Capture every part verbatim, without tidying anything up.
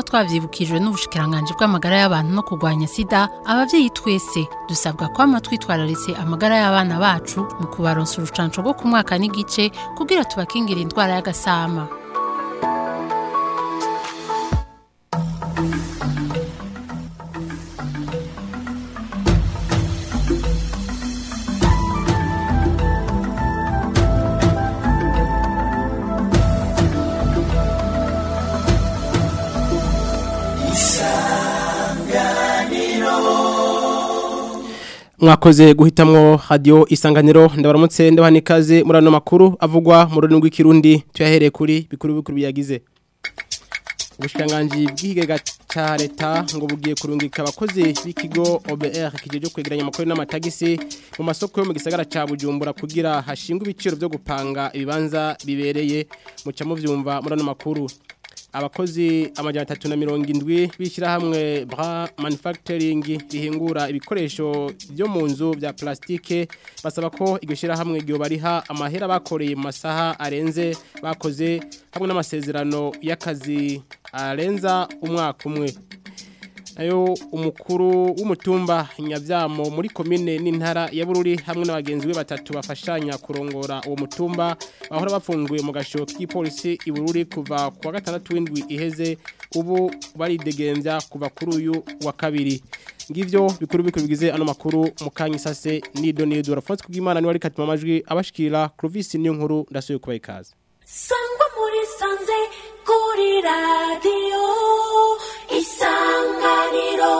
twavyibukijwe n'ubushikiranganje bw'amagara y'abantu no kurwanya sida, abavyeyi twese dusabwa kwama twitwararitse amagara y'abana bacu mu kubaronsa urucanco rwo ku mwaka n'igice kugira tubakingira indwara y'agasama. Mwakoze guhitamwo radio Isanganiro ndabaramutse ndabanikaze murano makuru avugwa mu rurimi rw'ikirundi tuyahereye kuri bikuru bikuru biyagize. Ubushikanganje bw'ikigega ca leta ngo bugiye kurungika abakozi b'ikigo O B R kijeje kwegeranya amakuru n'amatagisi mu masoko yo mu gisagara ca Bujumbura kugira hashingwe ibiciro byo gupanga ibibanza bibereye mu camo vyumva murano makuru. Abakozi amajana atatu na mirongo indwi bishira hamwe Bra Manufacturing rihingura ibikoresho byo mu nzu bya plastike basaba ko iryo shira hamwe ryo bariha amahera bakoreye mu masaha arenze bakoze hamwe n'amasezerano y'akazi arenza umwaka umwe. Ayo umukuru w'umutumba Nyavyamo muri komine n'intara ya Bururi hamwe n'abagenzi be batatu bafashanya kurongora uwo mutumba bahora bafunguye mu gasho k'ipolisi i Bururi kuva kwa gatandatu w'indwi iheze ubu baridegembya kuva kuri uyu wa kabiri. Ngivyo bikuru bikuru bigize ano makuru mukanyisase nido nido Rafonse kubw'Imana ni wari katima amajwi abashikira Clovis niyo nkuru ndasuye kuba ikaze. Sangwa muri sanze kuri radio Isanganiro.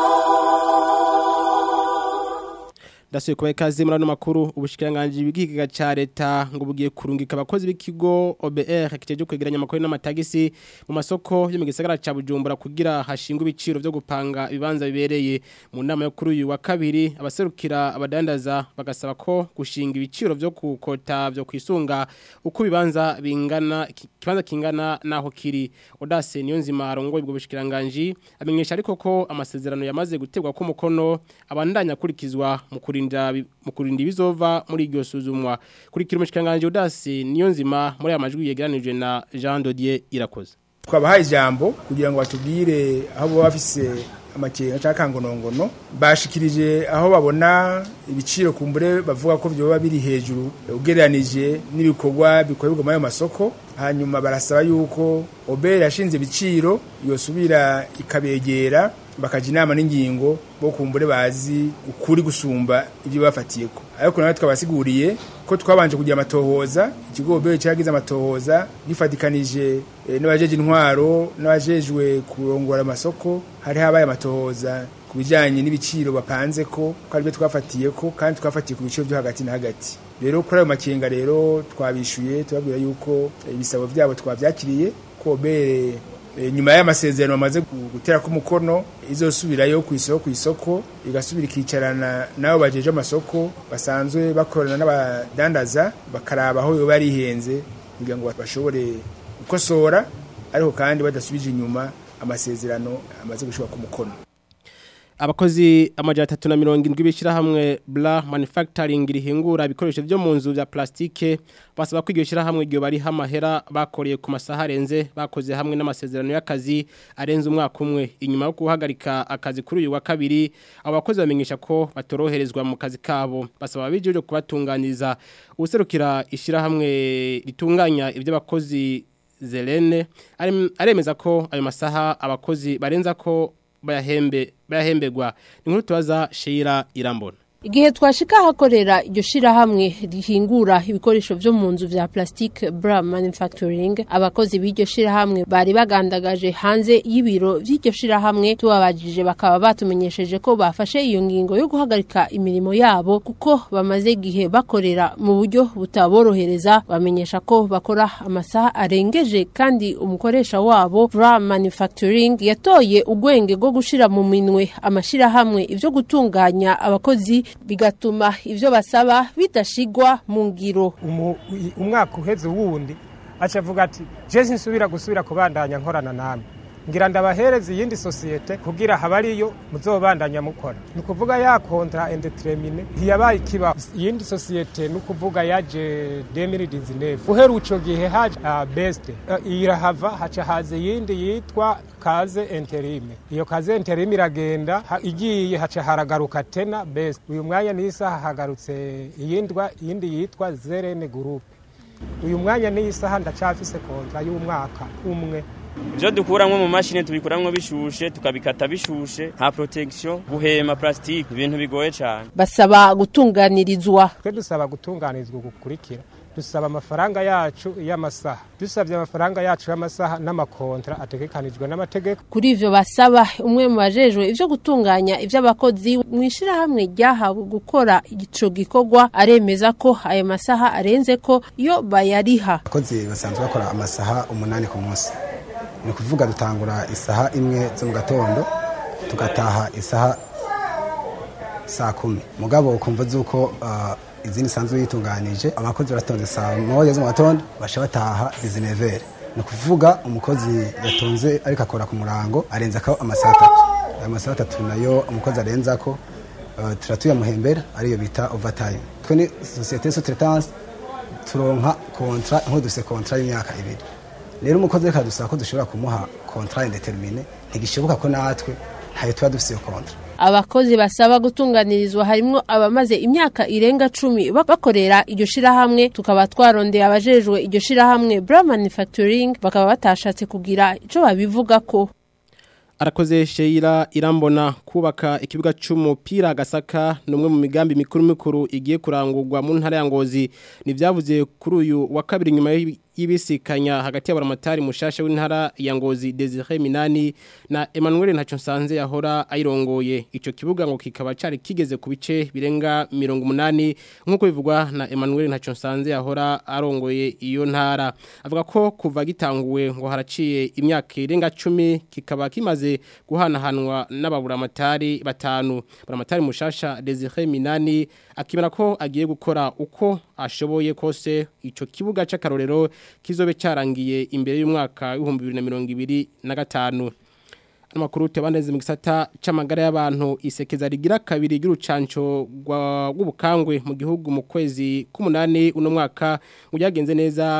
Dasuye kuba ikaze muri ano makuru ubushikiranganje bw'ikigega ca leta ngo bugiye kurungika abakozi b'ikigo O B R kijeje kwegeranya amakuru n'amatagisi mu masoko yo mu gisagara ca Bujumbura kugira hashingwe ibiciro byo gupanga ibibanza bibereye. Mu nama yo kuri uyu wa kabiri abaserukira abadandaza bagasaba ko gushinga ibiciro byo kukota byo kwisunga uko bibanza bingana kibanza kingana naho kiri. Odase Niyonzima arongoye ubwo bushikiranganje amenyesha ariko ko amasezerano yamaze gutegwa ko mukono abandanya kurikizwa mu mu kurinda ibizova muri iryo suzumwa. Kuri kirumushikanganje Udasi Niyonzima muri amajwi yegeranijwe na Jean Dodier Irakoze. Twabahaye ijambo kugira ngo batubwire aho bo bafise amakenga cakangonongono bashikirije aho babona ibiciro kumbure bavuga ko byo biri hejuru ugereranije n'ibikorwa bikorerwa mu masoko. Hanyuma barasaba yuko O B R yashinze ibiciro yosubira ikabegera bakaje inama n'ingingo bo kumbure bazi ukuri gusumba ibyo bafatiyeko. Ariko nawe twabasiguriye ko twabanje kugira amatohoza ikigo O B R cyagize amatohoza gifatikanije e, n'abajeje intwaro n'abajejwe kurongora amasoko hari habaye amatohoza kubijanye n'ibiciro bapanze ko ko aribyo twafatiyeko kandi twafatiye ku biciro byo hagati na hagati. Rero kuri ayo makenga rero twabishuye tubabwira yuko ibisabo byabo twavyakiriye ko O B R E, nyuma y'amasezerano bamaze gutera ku mukono izosubirayo ku isoko ku isoko igasubira ikicarana nabo bajeje amasoko basanzwe bakorana n'abadandaza bakaraba aho yo bari henze kugira ngo bashobore gukosora ariko kandi badasubije inyuma amasezerano amaze gushika ku mukono. Abakozi amajana atatu na mirongo indwi bishira hamwe Bla Manufacturing rihingura ibikoresho byo mu nzu bya plastike basaba ko iryo shira hamwe ryo bari hamahera bakoreye ku masaha arenze bakoze hamwe n'amasezerano y'akazi arenze umwaka umwe. Inyuma yo guhagarika akazi kuri uyu wa kabiri abakozi bamenyesha ko batoroherezwa mu kazi kabo basaba bijeje kubatunganiza. Userukira ishira hamwe ritunganya ibyo bakozi Zelene aremeza ko ayo masaha abakozi barenza ko bayahembe bayahembegwa. Inkuru tubaza Sheira Irambona. Igihe twashika hakorera iryo shira hamwe rihingura ibikoresho byo mu nzu vya plastic Bra Manufacturing abakozi b'iryo shira hamwe bari bagandagaje hanze y'ibiro by'iryo shira hamwe tubabajije bakaba batumenyesheje ko bafashe iyo ngingo yo guhagarika imirimo yabo kuko bamaze igihe bakorera mu buryo butaborohereza. Bamenyesha ko bakora amasaha arengeje kandi umukoresha wabo Bra Manufacturing yatoye ugwenge go gushira mu minwe amashira hamwe ivyo gutunganya abakozi bigatuma ivyo basaba bidashigwa mu ngiro. Umwaka uheze wundi aca avuga ati je sinsubira gusubira kubandanya nkorana namwe ngira ndabahereza iyindi societe kugira habariyo muzobandanya mukora ni kuvuga ya contrat indeterminé ntiyabaye kiba iyindi societe ni kuvuga yaje deux mille dix-neuf uheruco gihe haje uh, best uh, irahava haca haze yindi yitwa kaze interime iyo kaze interime iragenda ha, igiye haca haragaruka tena best uyu mwanya n'isaha hagarutse iyindwa yindi yitwa Zerene group uyu mwanya n'isaha ndacafise kontra y'umwaka umwe Ibyo dukuramwo mu mashine tubikuramwo bishushe tukabikata bishushe nta protection guhema plastique ibintu bigoye cyane basaba gutunganirizwa twe dusaba gutunganirizwa gukurikira dusaba amafaranga yacu y'amasaha dusabye amafaranga yacu y'amasaha n'amakontra ategekanijwe n'amategeko kuri ivyo basaba umwe mu bajejwe ivyo gutunganya ivy'abakozi mwishira hamwe ryahawe gukora igico gikorwa aremeza ko ayo masaha arenze ko iyo bayariha abakozi basanzwe bakora amasaha umunani ku munsi ni kuvuga dutangura isaha imwe zo mu gatondo tugataha isaha saa kumi mugabo ukumva zuko uh, izindi sanzwe yitunganije abakozi baratonze saa moja zo mu gatondo basha bataha dix-neuf ni kuvuga umukozi yatonze ariko akora ku murango arenza ko amasaha atatu ayo masaha atatu nayo umukozi arenza ko uh, turatuye muhembera ariyo bita overtime twe ni societe sous-traitance turonka contrat nko duse contrat y'imyaka ibiri rero umukozi reka dusaba ko dushobora kumuha contrat indeterminé ntigishoboka ko natwe ntayo tuba dufise iyo contrat abakozi basaba gutunganirizwa harimo abamaze imyaka irenga cumi bakorera iryo shirahamwe tukaba twarondeye abajejwe iryo shirahamwe Bra Manufacturing bakaba batashatse kugira ico babivuga ko Arakoze Sheila Irambona kubaka ikibuga c'umupira Gasaka numwe mu migambi mikuru mikuru igiye kurangurwa mu ntara ya Ngozi nivyavuze kuri uyu wa kabiri nyuma y'ibisikanya hagati y'abaramatari mushasha w'intara ya Ngozi Desire Minani na Emmanuel Ntaconsanze yahora ayirongoye ico kibuga ngo kikaba cari kigeze ku bice birenga mirongo umunani nkuko bivugwa na Emmanuel Ntaconsanze yahora arongoye iyo ntara avuga ko kuva gitanguwe ngo haraciye imyaka irenga cumi kikaba kimaze guhanahanwa n'ababuramatari batanu baramatari mushasha Desire Minani akimera ko agiye gukora uko ashoboye kose ico kibuga c'akarorero kizobe cyarangiye imbere y'umwaka w'ibihumbi bibiri na mirongo ibiri na gatanu amakuru tebandeze mu gisata c'amagara y'abantu isekeza rigira kabiri y'urucanco rw'ubukangwe mu gihugu mu kwezi k'umunani uno mwaka ngo yagenze neza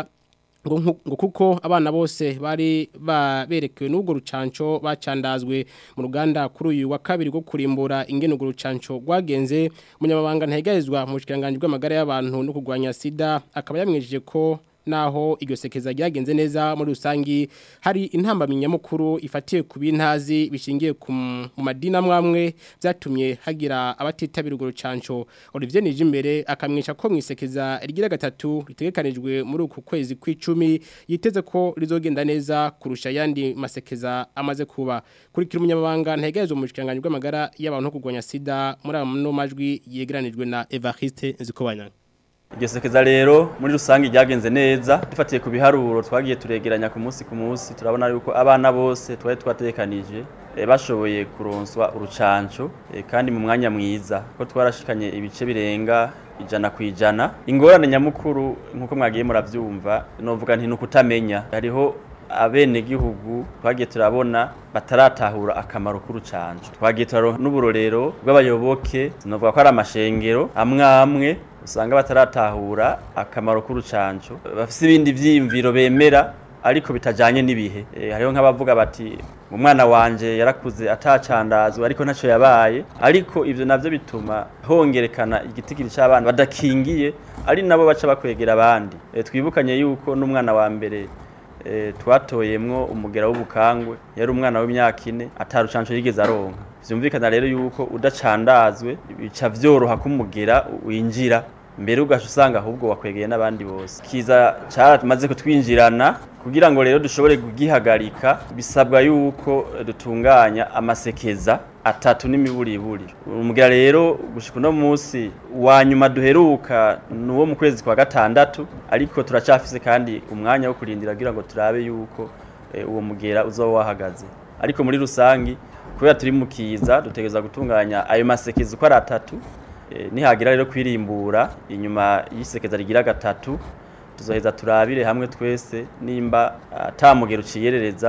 ngo kuko abana bose bari baberekewe n'ubwo rucanco bacandazwe mu ruganda kuri uyu wa kabiri rwo kurimbura ingene ubwo rucanco rwagenze umunyamabanga ntegerezwa mu bushikiranganje bw'amagara y'abantu no kurwanya sida akaba yamwejeje ko naho iryo sekeza ryagenze neza muri rusangi hari intambamyi nyamukuru ifatiye ku bintazi bishingiye ku madina mwamwe byatumye hagira abatitabira urwo rucanco Olivier Nijimbere akamwisha ko mwisekeza rigira gatatu ritegekanijwe muri uku kwezi kw'icumi yiteze ko rizogenda neza kurusha yandi masekeza amaze kuba kurikira umunyamabanga ntegerezo mu bushikiranganje bw'amagara y'abantu no kurwanya sida muri amano majwi yegeranijwe na Evariste Nzikobanya Iryo sekeza rero muri rusangi ryagenze neza dufatiye ku biharuro twagiye turegeranya ku munsi ku munsi turabona yuko abana bose twari twatekanije e, bashoboye kuronswa urucanco e, kandi mu mwanya mwiza ko twarashikanye ibice birenga ijana ku ijana ingorane nyamukuru nkuko mwagiye muravyumva novuga nti nukutamenya hariho abene gihugu twagiye turabona bataratahura akamaro k'urucanco twagiye turaronka n'uburorero bw'abayoboke novuga ko ari amashengero amwe amwe usanga bataratahura akamaro k'urucanco bafise ibindi vyimviro bemera ariko bitajanye n'ibihe e, hariho nk'abavuga bati umwana wanje yarakuze atacandazwa ariko ntaco yabaye ariko ivyo navyo bituma hongerekana igitigiri c'abana badakingiye ari nabo baca bakwegera abandi e, twibukanye yuko n'umwana wa mbere e, twatoyemwo umugera w'ubukangwe yari umwana w'imyaka ine atarucanco yigeze aronka vyumvikana rero yuko udacandazwe bica vyoroha kumugera winjira mbere ugasha usanga ahubwo wakwegeye n'abandi bose kiza cyaramaze kutwinjirana kugira ngo rero dushobore kugihagarika bisabwa yuko dutunganya amasekeza atatu n'imiburiburi umugira rero gushika no munsi wa nyuma duheruka nuwo mu kwezi kwa gatandatu ariko turacafise kandi umwanya wo kurindira kugira ngo turabe yuko e, uwo mugera uzoba wahagaze ariko muri rusangi kubera turi mu kiza dutegeza gutunganya ayo masekeza uko ari atatu e, nihagira rero kwirimbura inyuma y'isekeza rigira gatatu tuzoheza turabire hamwe twese nimba atamugera uciyerereza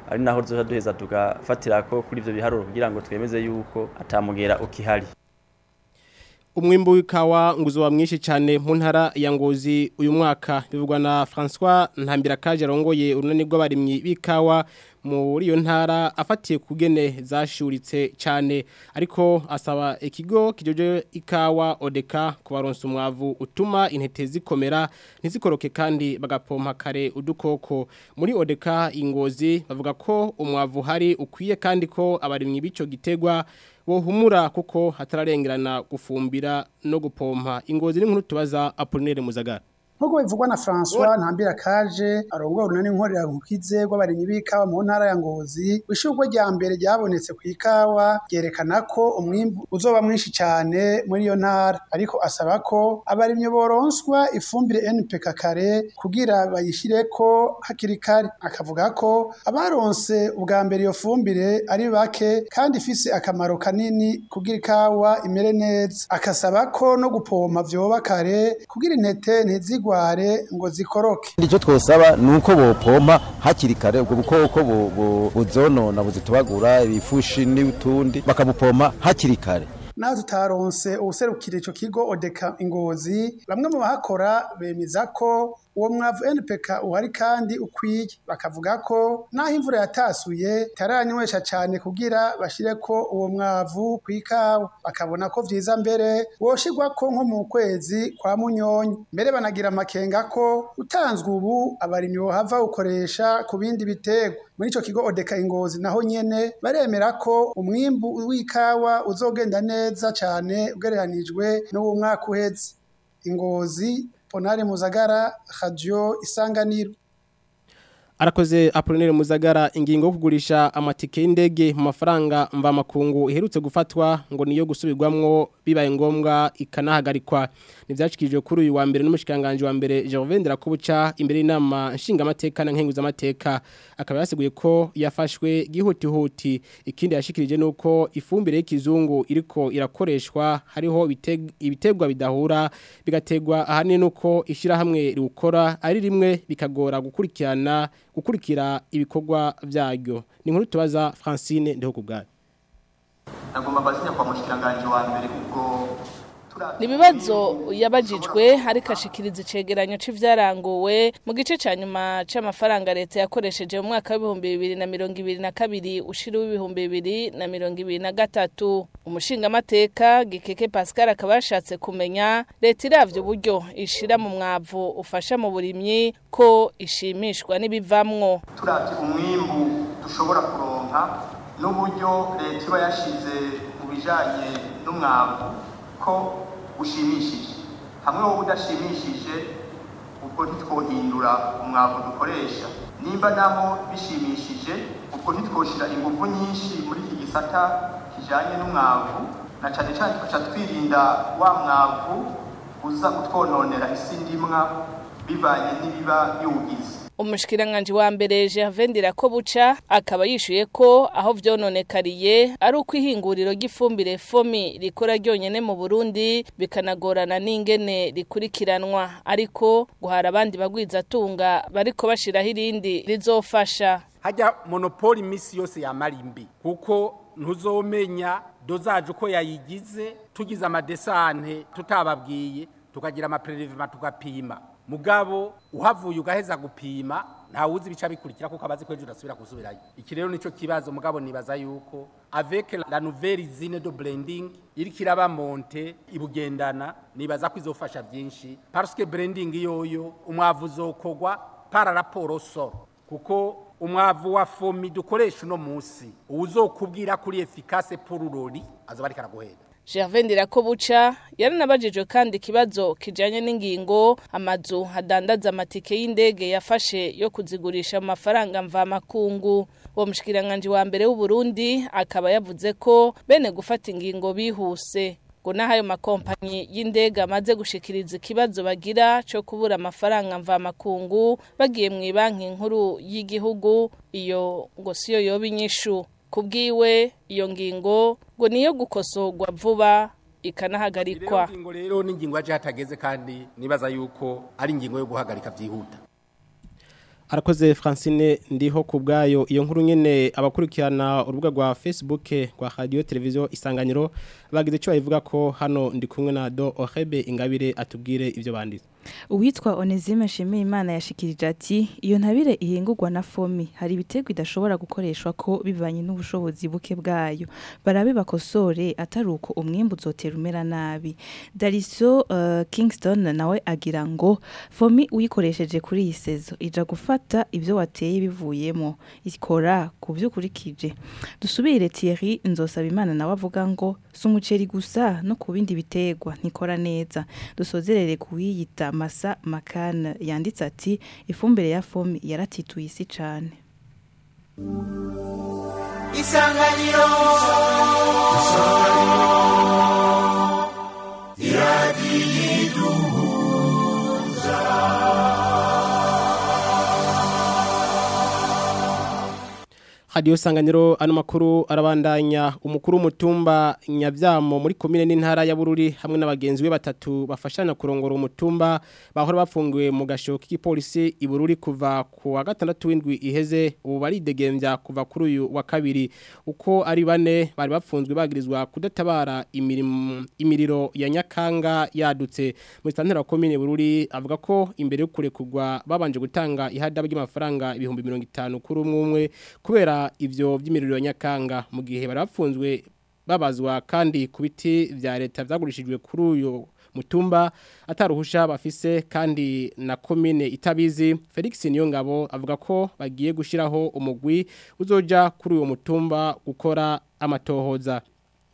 ari naho tuzoja duheza tugafatirako kuri ivyo biharuro kugira ngo twemeze yuko atamugera ukihari. Umwimbu w'ikawa nguzo wa mwinshi cyane mu ntara ya Ngozi uyu mwaka bivugwa na François Ntambirakaje arongoye urunani rw'abarimyi b'ikawa muri iyo ntara afatiye kugene zashuritse cyane ariko asaba ikigo kijoje ikawa Odeka kubaronsa umwavu utuma intete zikomera ntizikoroke kandi bagapompa kare udukoko muri Odeka Ingozi bavuga ko umwavu hari ukwiye kandi ko abarimyi bico gitegwa wohumura kuko hatararengerana gufumbira no gupompa Ingozi n'inkuru tubaza Apollinaire Muzagara. Nkuko bivugwa na François Ntambirakaje arongoye urunani nkorera gukize rw'abarimyi b'ikawa mu ntara ya Ngozi ishurwe rya mbere ryabonetse ku ikawa ryerekana ko umwimbu uzoba mwinshi cyane muri iyo ntara ariko asaba ko abarimyi boronswa ifumbire N P K kare kugira bayishireko hakiri kare akavuga ko abaronse ubwa mbere iyo fumbire ari bake kandi ifise akamaro kanini kugira ikawa imere neza akasaba ko no gupompa vyoba kare kugira intete ntizigwa ngo zikoroke. Icyo twosaba nuko bopompa hakiri kare ubwo bukoko buzonona buzitubagura ibifushi n'utundi bakabupompa hakiri kare. Naho tutaronse ubuserukira ico kigo Odeka Ingozi bamwe mu bahakora bemeza ko uwo mwavu N P K uhari kandi ukwiye bakavuga ko naho imvura yatasuye taranywesha cyane kugira bashire ko uwo mwavu kwikawa bakabona ko vyiza mbere woshigwa ko nko mu kwezi kwa munyonyo mbere banagira makenga ko utanzwe ubu abarimyi bo hava ukoresha ku bindi bitego muri ico kigo Odeka Ingozi naho nyene baremera ko umwimbu w'ikawa uzogenda neza cyane ugereranijwe n'uwo mwaka uheze. Ingozi Ponare Muzagara Radio Isanganiro. Arakoze Apollinaire Muzagara ingingo yo kugurisha amatike y'indege mu mafaranga mva makungu iherutse gufatwa ngo niyo gusubirwamwo bibaye ngombwa ikanahagarikwa nivyashikijwe kuri uyu wa mbere n'umushikanganje wa mbere Gervendera Kubuca imbere y'inama nshinga amateka na nkenguza amateka akaba yasiguye ko yafashwe gihutihuti ikindi yashikirije nuko ifumbire y'ikizungu iriko irakoreshwa hariho ibitegwa bidahura bigategwa ahani nuko ishira hamwe riukora ari rimwe bikagora gukurikirana gukurikira ibikorwa byaryo ni nkuru tubaza Francine ndeho kubgaye nagomba bazinya kwa mushikiranganje wa mbere ubwo Nibibazo yabajijwe ariko ashikiriza icegeranyo c'ivyaranguwe mu gice ca nyuma c'amafaranga leta yakoresheje mu mwaka w'ibihumbi bibiri na mirongo ibiri na kabiri ushira w'ibihumbi bibiri na mirongo ibiri na gatatu. Umushinga amateka Gikeke Pascal akaba yashatse kumenya leta iravye uburyo ishira mu mwavu ufasha mu burimyi ko ishimishwa n'ibivamwo. Turavye umwimbu dushobora kuronka n'uburyo leta iba yashize mu bijanye n'umwavu ko ushimishije hamwe wo udashimishije ubwo ntitwohindura umwavu dukoresha nimba naho bishimishije ubwo ntitwoshira ingufu nyinshi muri iki gisata kijanye n'umwavu na cyane cyane tuca twirinda wa mwavu uza kutwononera isi ndimwa bivanye n'ibiba biwugize. Umushikiranganje wa mbere Gervendera Kubuca akaba yishuye ko aho vyononekariye ari uko ihinguriro ry'ifumbire fomi rikora ryonyene mu Burundi bikanagorana n'ingene rikurikiranwa ariko guhara abandi bagwiza tunga bariko bashiraho irindi rizofasha. Hajya monopoli misi yose ya marimbi kuko ntuzomenya dozaje uko yayigize tugize amadesante tutababwiye tukagira amaprelevement tukapima mugabo uhavuye ugaheza gupima nta wuzi bica bikurikira kuko abazi kweje urasubira kusubirayo. Iki rero nico kibazo mugabo nibaza yuko avec la nouvelle usine de blending irikiraba monte ibugendana nibaza ko izofasha byinshi parce que blending yoyo umwavu zokogwa para raporo so kuko umwavu wa fomi dukoresha no musi uzokubwira kuri efficace pour urori azobari karaguhera. Gervendera Kubuca yaranabajijwe kandi kibazo kijanye n'ingingo amazu hadandaza amatike y'indege yafashe yo kuzigurisha mu mafaranga mva makungu. Uwo mushikiranganje wa mbere w'u Burundi akaba yavuze ko bene gufata ingingo bihuse ngo nahayo makompanyi y'indege amaze gushikiriza ikibazo bagira cyo kubura amafaranga mva makungu bagiye mu banki nkuru y'igihugu iyo ngo siyo yoba inyishu. Kubwiwe iyo ngingo ngo niyo gukosorwa vuba ikanahagarikwa. Iyo ngingo rero ni ingingo yaje hatageze kandi nibaza yuko ari ingingo yo guhagarika byihuta. Arakoze Francine ndiho kubgayo iyo nkuru nyene abakurikirana urubuga rwa Facebook rwa Radio Television Isanganiro bagize cyo bavuga ko hano ndi kumwe na Do Ohebe Ingabire atubwire ivyo banditse. Uwitwa Onezime Shimiyimana yashikirije ati iyo ntabire ihingurwa na fomi hari ibitego idashobora gukoreshwa ko bivanye n'ubushobozi buke bwayo barabe bakosore ataruko umwimbu uzotera umera nabi. Dariso uh, Kingston nawe agira ngo fomi uyikoresheje kuri iyi sezo ija gufata ivyo wateye bivuyemo ikora ku vyukurikije. Dusubire Thierry Nzosaba Imana nawe avuga ngo sumuceri gusa no kubindi bitegwa ntikora neza. Dusozerere kuwiyita Masa Makana yanditse ati ifumbire ya fomi yaratituye isi cyane. Isanganiro Isanganiro iradiyiduhuza. Radio Sanganiro ano makuru arabandanya umukuru w'umutumba Nyavyamo muri komine n'intara ya Bururi hamwe n'abagenzi be batatu bafashanya kurongora umutumba bahora bafungiwe mu gasho k'ipolisi i Bururi kuva ku wa gatandatu w'indwi iheze ubu baridegembya kuva kuri uyu wa kabiri uko ari bane bari bafunzwe bagirizwa kudatabara imirimo imiriro ya Nyakanga yadutse mu stantera wa komine Bururi avuga ko imbere yo kurekugwa babanje gutanga ihada by'amafaranga ibihumbi mirongo itanu kuri umwe kubera ivyo by'imiriro ya Nyakanga mu gihe barafunzwe babazwa kandi ku biti vya leta vyagurishijwe kuri uyo mutumba ataruhusha bafise kandi na komine itabizi. Felix Niyongabo avuga ko bagiye gushiraho umugwi uzoja kuri uyo mutumba gukora amatohoza.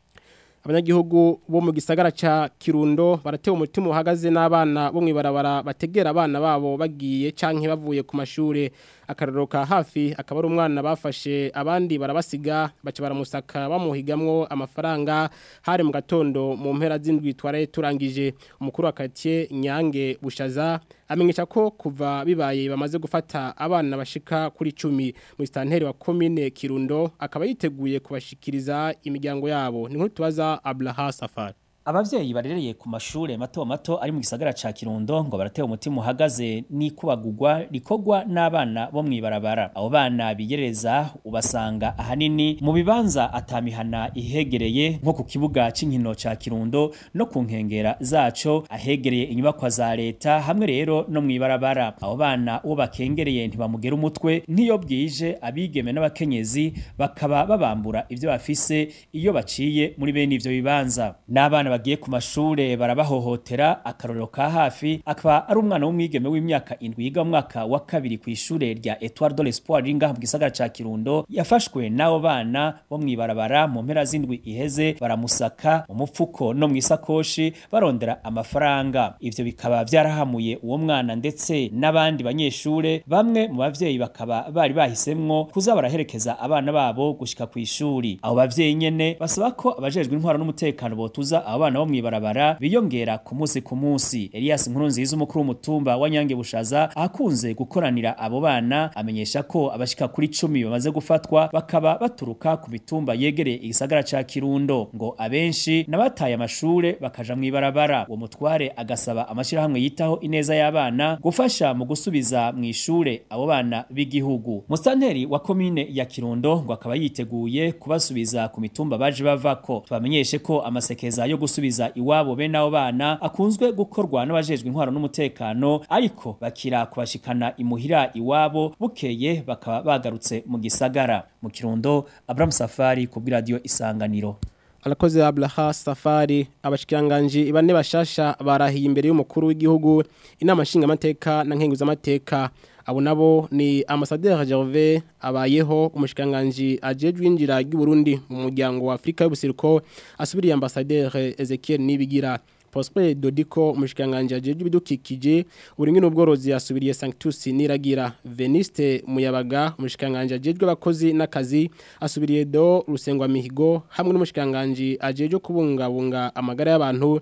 Abanyagihugu bo mu gisagara ca Kirundo baratewe umutima uhagaze n'abana bo mwibarabara bategera abana babo bagiye canke bavuye ku mashure. Akaroroka hafi akaba ari umwana bafashe abandi barabasiga baca baramusaka bamuhigamwo amafaranga hari mu gatondo mu mpera z'indwi twaraye turangije. Umukuru wa quartier Nyange Bushaza amenyesha ko kuva bibaye bamaze gufata abana bashika kuri cumi mu stanteri wa commune Kirundo akaba yiteguye kubashikiriza imiryango yabo. Ni nkuru tubaza Ablaha Safari. Abavyeyi barereye ku mashure mato mato ari mu gisagara ca Kirundo ngo baratewe umutima uhagaze ni kubagugwa rikogwa n'abana bo mwibarabara. Abo bana bigereza ubasanga ahanini mu bibanza atamihana ihegereye nko ku kibuga c'inkino ca Kirundo no ku nkengera zaco ahegereye inyubakwa za leta hamwe rero no mwibarabara. Abo bana uwo bakengereye ntibamugera umutwe nk'iyo bwije abigeme n'abakenyezi bakaba babambura ivyo bafise iyo baciye muri bene ivyo bibanza. N'abana bagiye ku mashure barabahohotera. Akarorero ka hafi akaba ari umwana w'umwigeme w'imyaka indwi yiga mu mwaka wa kabiri ku ishure rya Etoile de l'Espoir ringa mu gisagara ca Kirundo yafashwe n'abo bana bo mwibarabara mu mpera z'indwi iheze baramusaka mu mupfuko no mwisakoshi barondera amafaranga. Ivyo bikaba vyarahamuye uwo mwana ndetse n'abandi banyeshure. Bamwe mu bavyeyi bakaba bari bahisemwo kuza baraherekeza abana babo gushika ku ishuri. Abo bavyeyi nyene basaba ko abajejwe intwaro n'umutekano botuza abana bo mwibarabara biyongera ku munsi ku munsi. Elias Nkurunziza umukuru w'umutumba wa Nyange Bushaza akunze gukoranira abo bana amenyesha ko abashika kuri cumi bamaze gufatwa bakaba baturuka ku mitumba yegereye igisagara ca Kirundo ngo abenshi nabataye amashure bakaja mwibarabara. Uwo mutware agasaba amashira hamwe yitaho ineza y'abana gufasha mu gusubiza mu ishure abo bana b'igihugu. Mustanteri wa komine ya Kirundo ngo akaba yiteguye kubasubiza ku mitumba baje bavako. Tubamenyeshe ko amasekeza yo gusubiza iwabo bene abo bana akunzwe gukorwa n'abajejwe intwaro n'umutekano ariko bakira kubashikana imuhira iwabo bukeye bakaba bagarutse mu gisagara. Mu Kirundo Abraham Safari ku radio Isanganiro. Alakoze Ablaha Safari. Abashikiranganje bane bashasha barahiye imbere y'umukuru w'igihugu inama nshinga amateka na nkenguza amateka. Abo nabo ni Ambassadeur Gervais abayeho umushikiranganje ajejwe injira y'u Burundi mu muryango wa Afrika y'ubuseruko asubiriye Ambassadeur Ezekiel Nibigira. Prosper Dodiko umushikiranganje ajejwe ibidukikije uburimwe n'ubworozi asubiriye Sanctus Niragira. Veniste Muyabaga umushikiranganje ajejwe abakozi n'akazi asubiriye Do Rusengwa Mihigo hamwe n'umushikiranganje ajejwe kubungabunga amagara y'abantu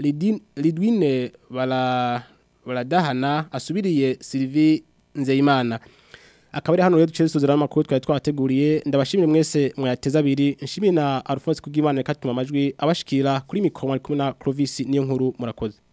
Lidwine bala baladahana asubiriye Sylvie Nzeyimana. Akabari hano rero duce suzira amakuru twari twateguriye. Ndabashimire mwese mwateza abiri. Nshimira Alphonse Kugimana katuma amajwi abashikira kuri mikoro ari kumwe na Clovis niyo nkuru murakoze.